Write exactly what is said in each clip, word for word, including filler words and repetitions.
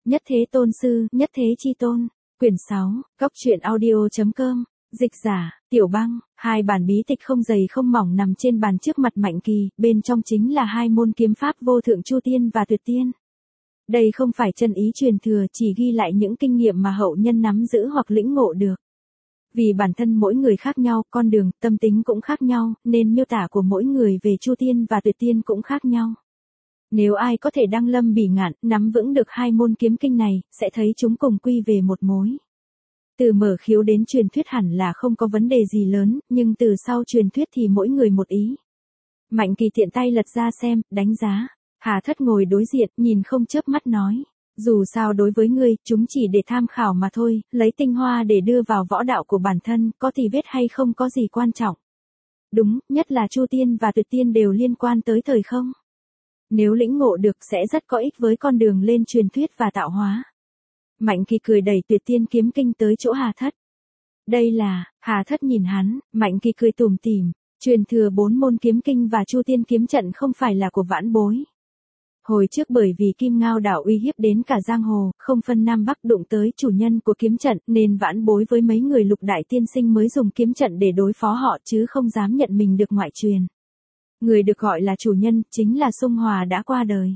Nhất Thế Tôn Sư, Nhất Thế Chi Tôn. Quyển sáu, Cốc truyện audio.com. Dịch giả, Tiểu Băng. Hai bản bí tịch không dày không mỏng nằm trên bàn trước mặt Mạnh Kỳ, bên trong chính là hai môn kiếm pháp vô thượng Chu Tiên và Tuyệt Tiên. Đây không phải chân ý truyền thừa, chỉ ghi lại những kinh nghiệm mà hậu nhân nắm giữ hoặc lĩnh ngộ được. Vì bản thân mỗi người khác nhau, con đường, tâm tính cũng khác nhau, nên miêu tả của mỗi người về Chu Tiên và Tuyệt Tiên cũng khác nhau. Nếu ai có thể đăng lâm bỉ ngạn, nắm vững được hai môn kiếm kinh này, sẽ thấy chúng cùng quy về một mối. Từ mở khiếu đến truyền thuyết hẳn là không có vấn đề gì lớn, nhưng từ sau truyền thuyết thì mỗi người một ý. Mạnh Kỳ tiện tay lật ra xem, đánh giá. Hà Thất ngồi đối diện, nhìn không chớp mắt nói. Dù sao đối với ngươi, chúng chỉ để tham khảo mà thôi, lấy tinh hoa để đưa vào võ đạo của bản thân, có thì vết hay không có gì quan trọng. Đúng, nhất là Chu Tiên và Tuyệt Tiên đều liên quan tới thời không. Nếu lĩnh ngộ được sẽ rất có ích với con đường lên truyền thuyết và tạo hóa. Mạnh Kỳ cười đẩy Tuyệt Tiên kiếm kinh tới chỗ Hà Thất. Đây là, Hà Thất nhìn hắn, Mạnh Kỳ cười tủm tỉm, truyền thừa bốn môn kiếm kinh và Chu Tiên kiếm trận không phải là của vãn bối. Hồi trước bởi vì Kim Ngao đảo uy hiếp đến cả giang hồ, không phân Nam Bắc đụng tới chủ nhân của kiếm trận, nên vãn bối với mấy người lục đại tiên sinh mới dùng kiếm trận để đối phó họ chứ không dám nhận mình được ngoại truyền. Người được gọi là chủ nhân, chính là Sung Hòa đã qua đời.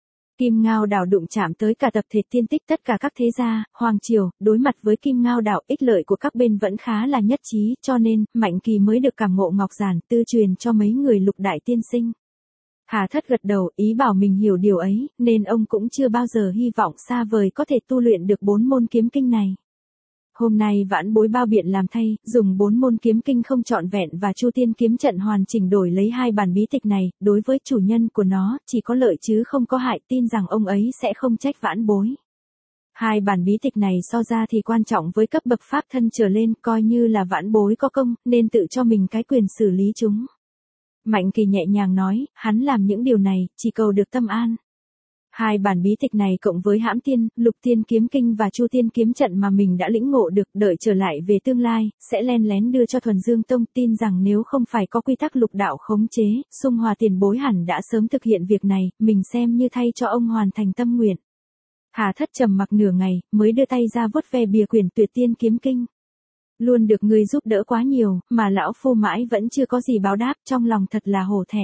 Kim Ngao đảo đụng chạm tới cả tập thể tiên tích tất cả các thế gia, hoàng triều, đối mặt với Kim Ngao đảo, ích lợi của các bên vẫn khá là nhất trí, cho nên, Mạnh Kỳ mới được cảm ngộ ngọc giản tư truyền cho mấy người lục đại tiên sinh. Hà Thất gật đầu, ý bảo mình hiểu điều ấy, nên ông cũng chưa bao giờ hy vọng xa vời có thể tu luyện được bốn môn kiếm kinh này. Hôm nay vãn bối bao biện làm thay, dùng bốn môn kiếm kinh không trọn vẹn và Chu Tiên kiếm trận hoàn chỉnh đổi lấy hai bản bí tịch này, đối với chủ nhân của nó, chỉ có lợi chứ không có hại, tin rằng ông ấy sẽ không trách vãn bối. Hai bản bí tịch này so ra thì quan trọng với cấp bậc pháp thân trở lên, coi như là vãn bối có công, nên tự cho mình cái quyền xử lý chúng. Mạnh Kỳ nhẹ nhàng nói, hắn làm những điều này, chỉ cầu được tâm an. Hai bản bí tịch này cộng với Hãm Tiên, Lục Tiên kiếm kinh và Chu Tiên kiếm trận mà mình đã lĩnh ngộ được, đợi trở lại về tương lai, sẽ len lén đưa cho Thuần Dương Tông, tin rằng nếu không phải có quy tắc lục đạo khống chế, Sung Hòa tiền bối hẳn đã sớm thực hiện việc này, mình xem như thay cho ông hoàn thành tâm nguyện. Hà Thất trầm mặc nửa ngày, mới đưa tay ra vuốt ve bìa quyển Tuyệt Tiên kiếm kinh. Luôn được ngươi giúp đỡ quá nhiều, mà lão phu mãi vẫn chưa có gì báo đáp, trong lòng thật là hổ thẹn.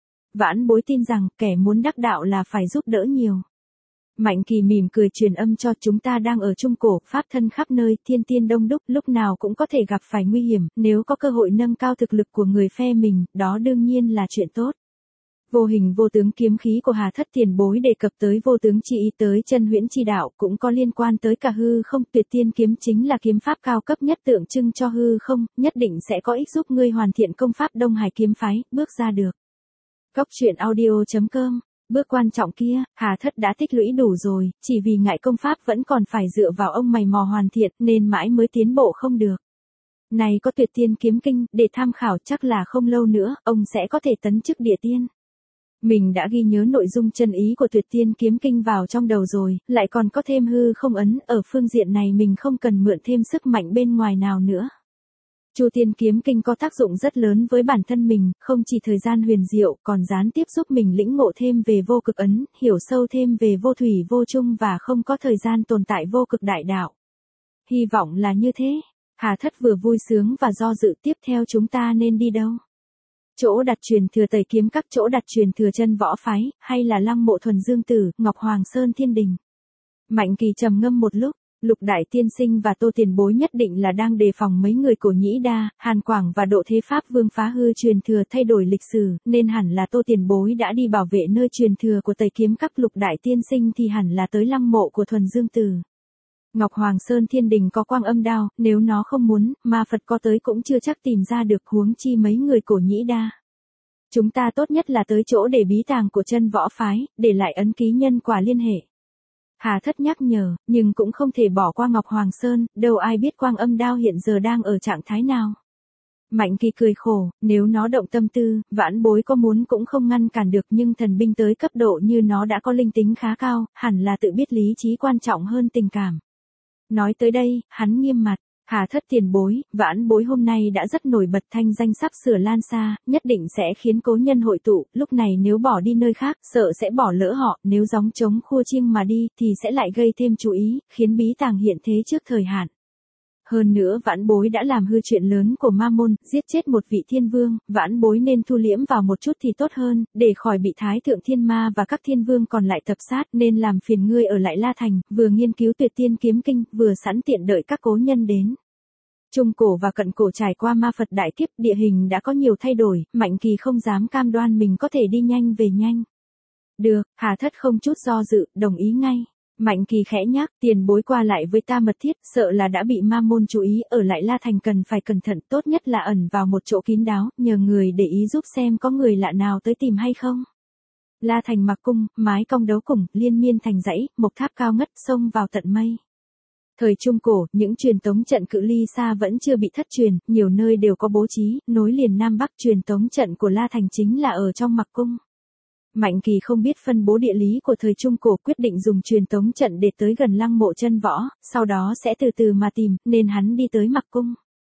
Vãn bối tin rằng, kẻ muốn đắc đạo là phải giúp đỡ nhiều. Mạnh Kỳ mỉm cười truyền âm cho, chúng ta đang ở Trung Cổ, pháp thân khắp nơi, thiên tiên đông đúc, lúc nào cũng có thể gặp phải nguy hiểm, nếu có cơ hội nâng cao thực lực của người phe mình, đó đương nhiên là chuyện tốt. Vô hình vô tướng kiếm khí của Hà Thất tiền bối đề cập tới vô tướng chi ý tới chân huyễn chi đạo, cũng có liên quan tới cả hư không. Tuyệt Tiên kiếm chính là kiếm pháp cao cấp nhất tượng trưng cho hư không, nhất định sẽ có ích giúp ngươi hoàn thiện công pháp Đông Hải kiếm phái, bước ra được. Cốc truyện audio.com. Bước quan trọng kia, Hà Thất đã tích lũy đủ rồi, chỉ vì ngại công pháp vẫn còn phải dựa vào ông mày mò hoàn thiện, nên mãi mới tiến bộ không được. Này có Tuyệt Tiên kiếm kinh, để tham khảo, chắc là không lâu nữa, ông sẽ có thể tấn chức địa tiên. Mình đã ghi nhớ nội dung chân ý của Tuyệt Tiên kiếm kinh vào trong đầu rồi, lại còn có thêm hư không ấn, ở phương diện này mình không cần mượn thêm sức mạnh bên ngoài nào nữa. Chu Tiên kiếm kinh có tác dụng rất lớn với bản thân mình, không chỉ thời gian huyền diệu, còn gián tiếp giúp mình lĩnh ngộ thêm về vô cực ấn, hiểu sâu thêm về vô thủy vô chung và không có thời gian tồn tại vô cực đại đạo. Hy vọng là như thế. Hà Thất vừa vui sướng và do dự, tiếp theo chúng ta nên đi đâu? Chỗ đặt truyền thừa Tây kiếm các, chỗ đặt truyền thừa chân võ phái, hay là lăng mộ Thuần Dương Tử, Ngọc Hoàng Sơn Thiên Đình? Mạnh Kỳ trầm ngâm một lúc. Lục đại tiên sinh và Tô tiền bối nhất định là đang đề phòng mấy người Cổ Nhĩ Đa, Hàn Quảng và Độ Thế Pháp Vương phá hư truyền thừa thay đổi lịch sử, nên hẳn là Tô tiền bối đã đi bảo vệ nơi truyền thừa của Tây kiếm các. Lục đại tiên sinh thì hẳn là tới lăng mộ của Thuần Dương Tử. Ngọc Hoàng Sơn Thiên Đình có quang âm đao, nếu nó không muốn, ma Phật có tới cũng chưa chắc tìm ra được, huống chi mấy người Cổ Nhĩ Đa. Chúng ta tốt nhất là tới chỗ để bí tàng của chân võ phái, để lại ấn ký nhân quả liên hệ. Hà Thất nhắc nhở, nhưng cũng không thể bỏ qua Ngọc Hoàng Sơn, đâu ai biết quang âm đao hiện giờ đang ở trạng thái nào. Mạnh Kỳ cười khổ, nếu nó động tâm tư, vãn bối có muốn cũng không ngăn cản được, nhưng thần binh tới cấp độ như nó đã có linh tính khá cao, hẳn là tự biết lý trí quan trọng hơn tình cảm. Nói tới đây, hắn nghiêm mặt. Hà thất tiền bối, vãn bối hôm nay đã rất nổi bật, thanh danh sắp sửa lan xa, nhất định sẽ khiến cố nhân hội tụ, lúc này nếu bỏ đi nơi khác, sợ sẽ bỏ lỡ họ, nếu gióng trống khua chiêng mà đi, thì sẽ lại gây thêm chú ý, khiến bí tàng hiện thế trước thời hạn. Hơn nữa vãn bối đã làm hư chuyện lớn của ma môn, giết chết một vị thiên vương, vãn bối nên thu liễm vào một chút thì tốt hơn, để khỏi bị thái thượng thiên ma và các thiên vương còn lại tập sát, nên làm phiền ngươi ở lại La Thành, vừa nghiên cứu tuyệt tiên kiếm kinh, vừa sẵn tiện đợi các cố nhân đến. Trung cổ và cận cổ trải qua ma Phật đại kiếp, địa hình đã có nhiều thay đổi, Mạnh Kỳ không dám cam đoan mình có thể đi nhanh về nhanh. Được, Hà thất không chút do dự, đồng ý ngay. Mạnh Kỳ khẽ nhắc, tiền bối qua lại với ta mật thiết, sợ là đã bị ma môn chú ý, ở lại La Thành cần phải cẩn thận, tốt nhất là ẩn vào một chỗ kín đáo, nhờ người để ý giúp xem có người lạ nào tới tìm hay không. La Thành mặc cung, mái cong đấu củng, liên miên thành dãy, mộc tháp cao ngất, xông vào tận mây. Thời Trung Cổ, những truyền tống trận cự ly xa vẫn chưa bị thất truyền, nhiều nơi đều có bố trí, nối liền Nam Bắc, truyền tống trận của La Thành chính là ở trong mặc cung. Mạnh Kỳ không biết phân bố địa lý của thời Trung Cổ, quyết định dùng truyền tống trận để tới gần lăng mộ chân võ, sau đó sẽ từ từ mà tìm, nên hắn đi tới mặc cung.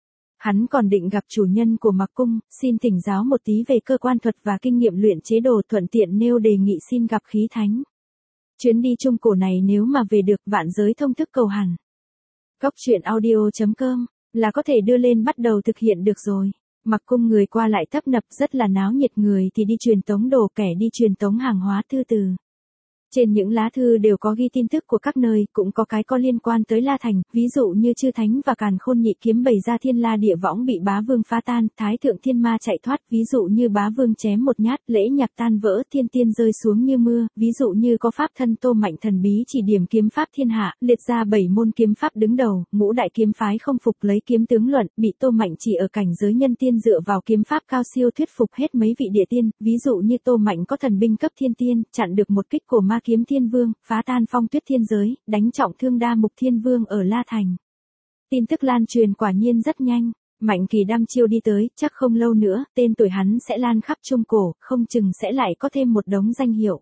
Hắn còn định gặp chủ nhân của mặc cung, xin thỉnh giáo một tí về cơ quan thuật và kinh nghiệm luyện chế đồ, thuận tiện nêu đề nghị xin gặp khí thánh. Chuyến đi Trung Cổ này nếu mà về được, vạn giới thông thức cầu hẳn. Góc truyện audio chấm com là có thể đưa lên bắt đầu thực hiện được rồi. Mặc cung người qua lại tấp nập, rất là náo nhiệt, người thì đi truyền tống đồ, kẻ đi truyền tống hàng hóa thư từ. Trên những lá thư đều có ghi tin tức của các nơi, cũng có cái có liên quan tới La Thành, ví dụ như Chư Thánh và Càn Khôn nhị kiếm bày ra thiên la địa võng bị bá vương phá tan, thái thượng thiên ma chạy thoát, ví dụ như bá vương chém một nhát, lễ nhạc tan vỡ, thiên tiên rơi xuống như mưa, ví dụ như có pháp thân Tô Mạnh thần bí chỉ điểm kiếm pháp thiên hạ, liệt ra bảy môn kiếm pháp đứng đầu, ngũ đại kiếm phái không phục lấy kiếm tướng luận, bị Tô Mạnh chỉ ở cảnh giới nhân tiên dựa vào kiếm pháp cao siêu thuyết phục hết mấy vị địa tiên, ví dụ như Tô Mạnh có thần binh cấp thiên tiên, chặn được một kích của ma kiếm thiên vương, phá tan phong tuyết thiên giới, đánh trọng thương đa mục thiên vương ở La Thành. Tin tức lan truyền quả nhiên rất nhanh, Mạnh Kỳ đăm chiêu đi tới, chắc không lâu nữa, tên tuổi hắn sẽ lan khắp Trung Cổ, không chừng sẽ lại có thêm một đống danh hiệu.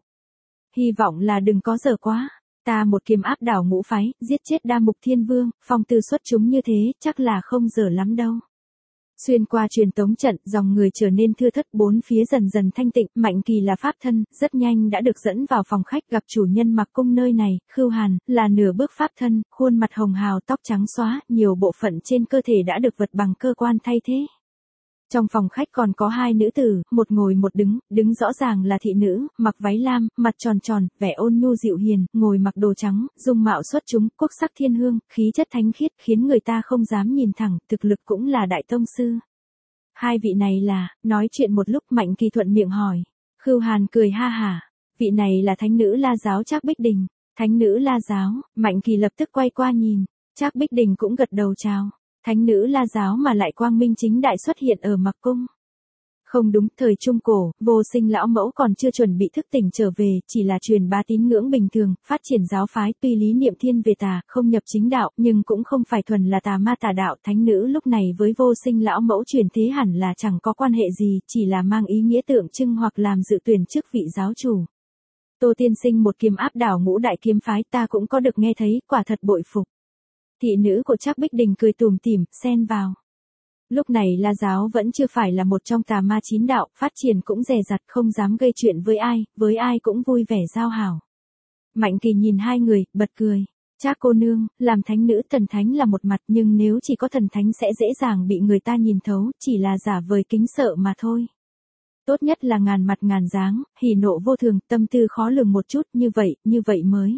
Hy vọng là đừng có dở quá, ta một kiếm áp đảo ngũ phái, giết chết đa mục thiên vương, phong tư xuất chúng như thế, chắc là không dở lắm đâu. Xuyên qua truyền tống trận, dòng người trở nên thưa thớt, bốn phía dần dần thanh tịnh, Mạnh Kỳ là pháp thân, rất nhanh đã được dẫn vào phòng khách gặp chủ nhân mặc cung nơi này, Khưu Hàn, là nửa bước pháp thân, khuôn mặt hồng hào, tóc trắng xóa, nhiều bộ phận trên cơ thể đã được vật bằng cơ quan thay thế. Trong phòng khách còn có hai nữ tử, một ngồi một đứng, đứng rõ ràng là thị nữ, mặc váy lam, mặt tròn tròn, vẻ ôn nhu dịu hiền, ngồi mặc đồ trắng, dung mạo xuất chúng, quốc sắc thiên hương, khí chất thánh khiết, khiến người ta không dám nhìn thẳng, thực lực cũng là đại tông sư. Hai vị này là, nói chuyện một lúc Mạnh Kỳ thuận miệng hỏi. Khưu Hàn cười ha hả, vị này là thánh nữ La giáo Trác Bích Đình. Thánh nữ La giáo, Mạnh Kỳ lập tức quay qua nhìn, Trác Bích Đình cũng gật đầu chào. Thánh nữ La giáo mà lại quang minh chính đại xuất hiện ở mặc cung. Không đúng, thời Trung Cổ, Vô Sinh lão mẫu còn chưa chuẩn bị thức tỉnh trở về, chỉ là truyền bá tín ngưỡng bình thường, phát triển giáo phái, tuy lý niệm thiên về tà, không nhập chính đạo, nhưng cũng không phải thuần là tà ma tà đạo. Thánh nữ lúc này với Vô Sinh lão mẫu truyền thế hẳn là chẳng có quan hệ gì, chỉ là mang ý nghĩa tượng trưng hoặc làm dự tuyển chức vị giáo chủ. Tô tiên sinh một kiếm áp đảo ngũ đại kiếm phái, ta cũng có được nghe thấy, quả thật bội phục. Thị nữ của Trác Bích Đình cười tủm tỉm, xen vào. Lúc này La giáo vẫn chưa phải là một trong tà ma chín đạo, phát triển cũng dè dặt, không dám gây chuyện với ai, với ai cũng vui vẻ giao hảo. Mạnh Kỳ nhìn hai người, bật cười. Trác cô nương, làm thánh nữ thần thánh là một mặt, nhưng nếu chỉ có thần thánh sẽ dễ dàng bị người ta nhìn thấu, chỉ là giả vời kính sợ mà thôi. Tốt nhất là ngàn mặt ngàn dáng, hỉ nộ vô thường, tâm tư khó lường một chút, như vậy, như vậy mới.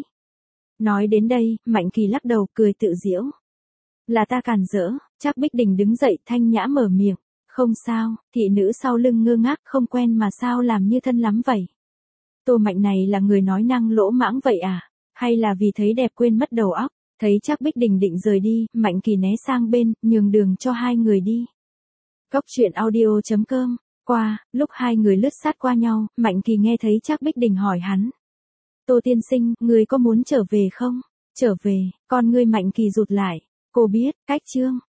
Nói đến đây, Mạnh Kỳ lắc đầu, cười tự giễu. Là ta càn rỡ, Trác Bích Đình đứng dậy, thanh nhã mở miệng. Không sao, thị nữ sau lưng ngơ ngác, không quen mà sao làm như thân lắm vậy. Tô Mạnh này là người nói năng lỗ mãng vậy à? Hay là vì thấy đẹp quên mất đầu óc? Thấy Trác Bích Đình định rời đi, Mạnh Kỳ né sang bên, nhường đường cho hai người đi. Góc truyện audio chấm com. Qua, lúc hai người lướt sát qua nhau, Mạnh Kỳ nghe thấy Trác Bích Đình hỏi hắn. Tô tiên sinh, người có muốn trở về không? Trở về, con ngươi Mạnh Kỳ rụt lại. Cô biết, cách chương.